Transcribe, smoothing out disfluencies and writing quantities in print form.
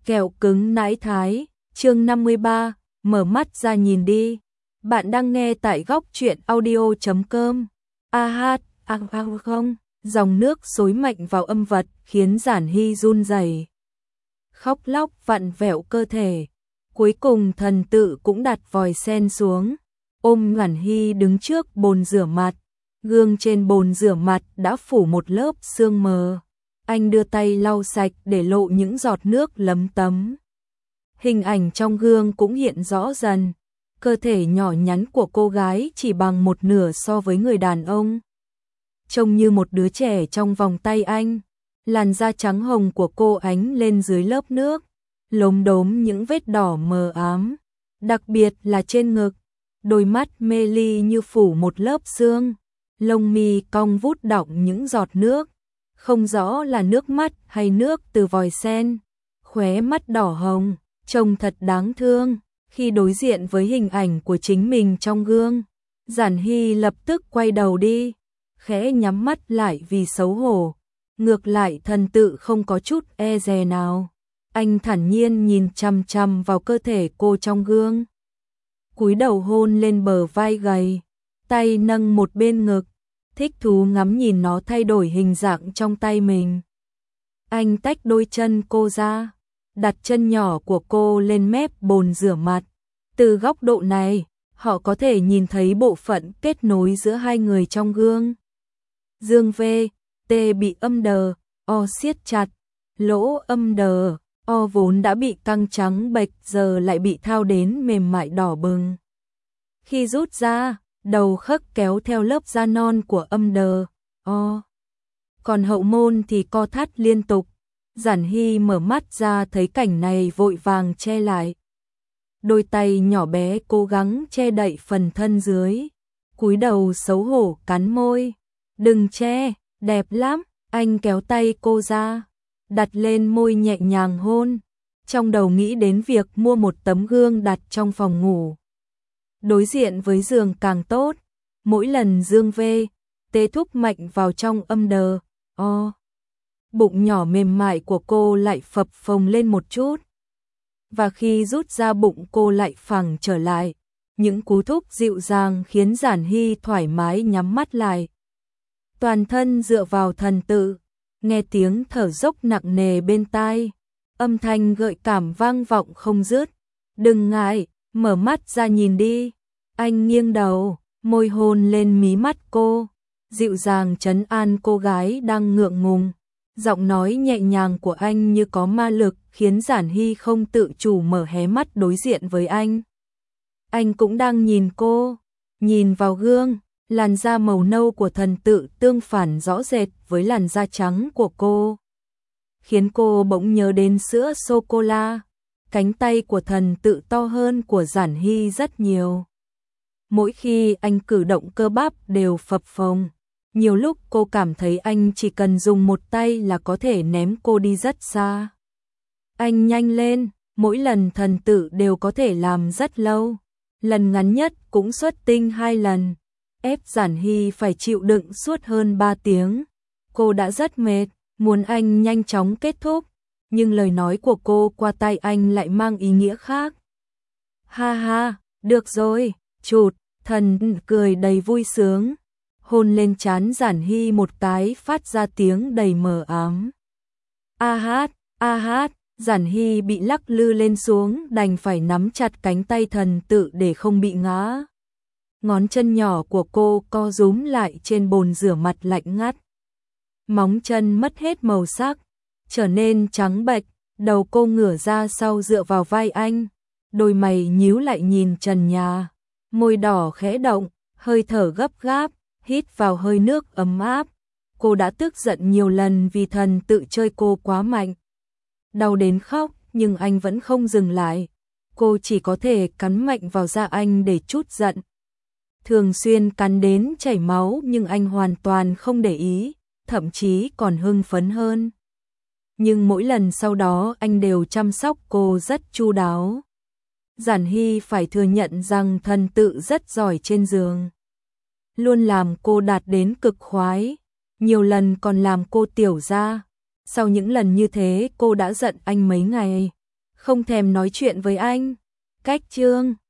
Kẹo cứng nãi thái, chương 53, mở mắt ra nhìn đi. Bạn đang nghe tại góc truyện audio.com. Không, dòng nước xối mạnh vào âm vật khiến Giản Hy run rẩy, khóc lóc vặn vẹo cơ thể. Cuối cùng thần tự cũng đặt vòi sen xuống, ôm Giản Hy đứng trước bồn rửa mặt. Gương trên bồn rửa mặt đã phủ một lớp sương mờ. Anh đưa tay lau sạch để lộ những giọt nước lấm tấm. Hình ảnh trong gương cũng hiện rõ dần. Cơ thể nhỏ nhắn của cô gái chỉ bằng một nửa so với người đàn ông. Trông như một đứa trẻ trong vòng tay anh. Làn da trắng hồng của cô ánh lên dưới lớp nước, lốm đốm những vết đỏ mờ ám, đặc biệt là trên ngực. Đôi mắt mê ly như phủ một lớp sương, lông mi cong vút đọng những giọt nước, không rõ là nước mắt hay nước từ vòi sen. Khóe mắt đỏ hồng, trông thật đáng thương. Khi đối diện với hình ảnh của chính mình trong gương, Giản Hy lập tức quay đầu đi, khẽ nhắm mắt lại vì xấu hổ. Ngược lại thần tự không có chút e dè nào. Anh thản nhiên nhìn chằm chằm vào cơ thể cô trong gương, cúi đầu hôn lên bờ vai gầy, tay nâng một bên ngực, thích thú ngắm nhìn nó thay đổi hình dạng trong tay mình. Anh tách đôi chân cô ra, đặt chân nhỏ của cô lên mép bồn rửa mặt. Từ góc độ này, họ có thể nhìn thấy bộ phận kết nối giữa hai người trong gương. Dương V, T bị âm đờ, O siết chặt, lỗ âm đờ, O vốn đã bị căng trắng bệch giờ lại bị thao đến mềm mại đỏ bừng. Khi rút ra, đầu khớp kéo theo lớp da non của âm đờ, O. Còn hậu môn thì co thắt liên tục. Giản Hy mở mắt ra thấy cảnh này vội vàng che lại. Đôi tay nhỏ bé cố gắng che đậy phần thân dưới, cúi đầu xấu hổ cắn môi. Đừng che, đẹp lắm. Anh kéo tay cô ra, đặt lên môi nhẹ nhàng hôn. Trong đầu nghĩ đến việc mua một tấm gương đặt trong phòng ngủ, đối diện với giường càng tốt. Mỗi lần Dương V, T thúc mạnh vào trong âm đờ, O, bụng nhỏ mềm mại của cô lại phập phồng lên một chút. Và khi rút ra bụng cô lại phẳng trở lại. Những cú thúc dịu dàng khiến Giản Hy thoải mái nhắm mắt lại. Toàn thân dựa vào thần tự, nghe tiếng thở dốc nặng nề bên tai. Âm thanh gợi cảm vang vọng không dứt. Đừng ngại, mở mắt ra nhìn đi. Anh nghiêng đầu, môi hôn lên mí mắt cô, dịu dàng trấn an cô gái đang ngượng ngùng. Giọng nói nhẹ nhàng của anh như có ma lực khiến Giản Hy không tự chủ mở hé mắt đối diện với anh. Anh cũng đang nhìn cô, nhìn vào gương, làn da màu nâu của thần tự tương phản rõ rệt với làn da trắng của cô, khiến cô bỗng nhớ đến sữa sô-cô-la. Cánh tay của thần tự to hơn của Giản Hy rất nhiều. Mỗi khi anh cử động cơ bắp đều phập phồng. Nhiều lúc cô cảm thấy anh chỉ cần dùng một tay là có thể ném cô đi rất xa. Anh nhanh lên, mỗi lần thần tự đều có thể làm rất lâu. Lần ngắn nhất cũng xuất tinh 2 lần. Ép Giản Hy phải chịu đựng suốt hơn 3 tiếng. Cô đã rất mệt, muốn anh nhanh chóng kết thúc. Nhưng lời nói của cô qua tai anh lại mang ý nghĩa khác. Ha ha, được rồi, chụt, thần cười đầy vui sướng. Hôn lên trán Giản Hy một cái phát ra tiếng đầy mờ ám. A hát, Giản Hy bị lắc lư lên xuống đành phải nắm chặt cánh tay thần tự để không bị ngã. Ngón chân nhỏ của cô co rúm lại trên bồn rửa mặt lạnh ngắt. Móng chân mất hết màu sắc, trở nên trắng bệch, đầu cô ngửa ra sau dựa vào vai anh. Đôi mày nhíu lại nhìn trần nhà, môi đỏ khẽ động, hơi thở gấp gáp. Hít vào hơi nước ấm áp. Cô đã tức giận nhiều lần vì thần tự chơi cô quá mạnh. Đau đến khóc, nhưng anh vẫn không dừng lại. Cô chỉ có thể cắn mạnh vào da anh để trút giận. Thường xuyên cắn đến chảy máu nhưng anh hoàn toàn không để ý, thậm chí còn hưng phấn hơn. Nhưng mỗi lần sau đó anh đều chăm sóc cô rất chu đáo. Giản Hy phải thừa nhận rằng thần tự rất giỏi trên giường. Luôn làm cô đạt đến cực khoái, nhiều lần còn làm cô tiểu ra. Sau những lần như thế cô đã giận anh mấy ngày. không thèm nói chuyện với anh. Cách chương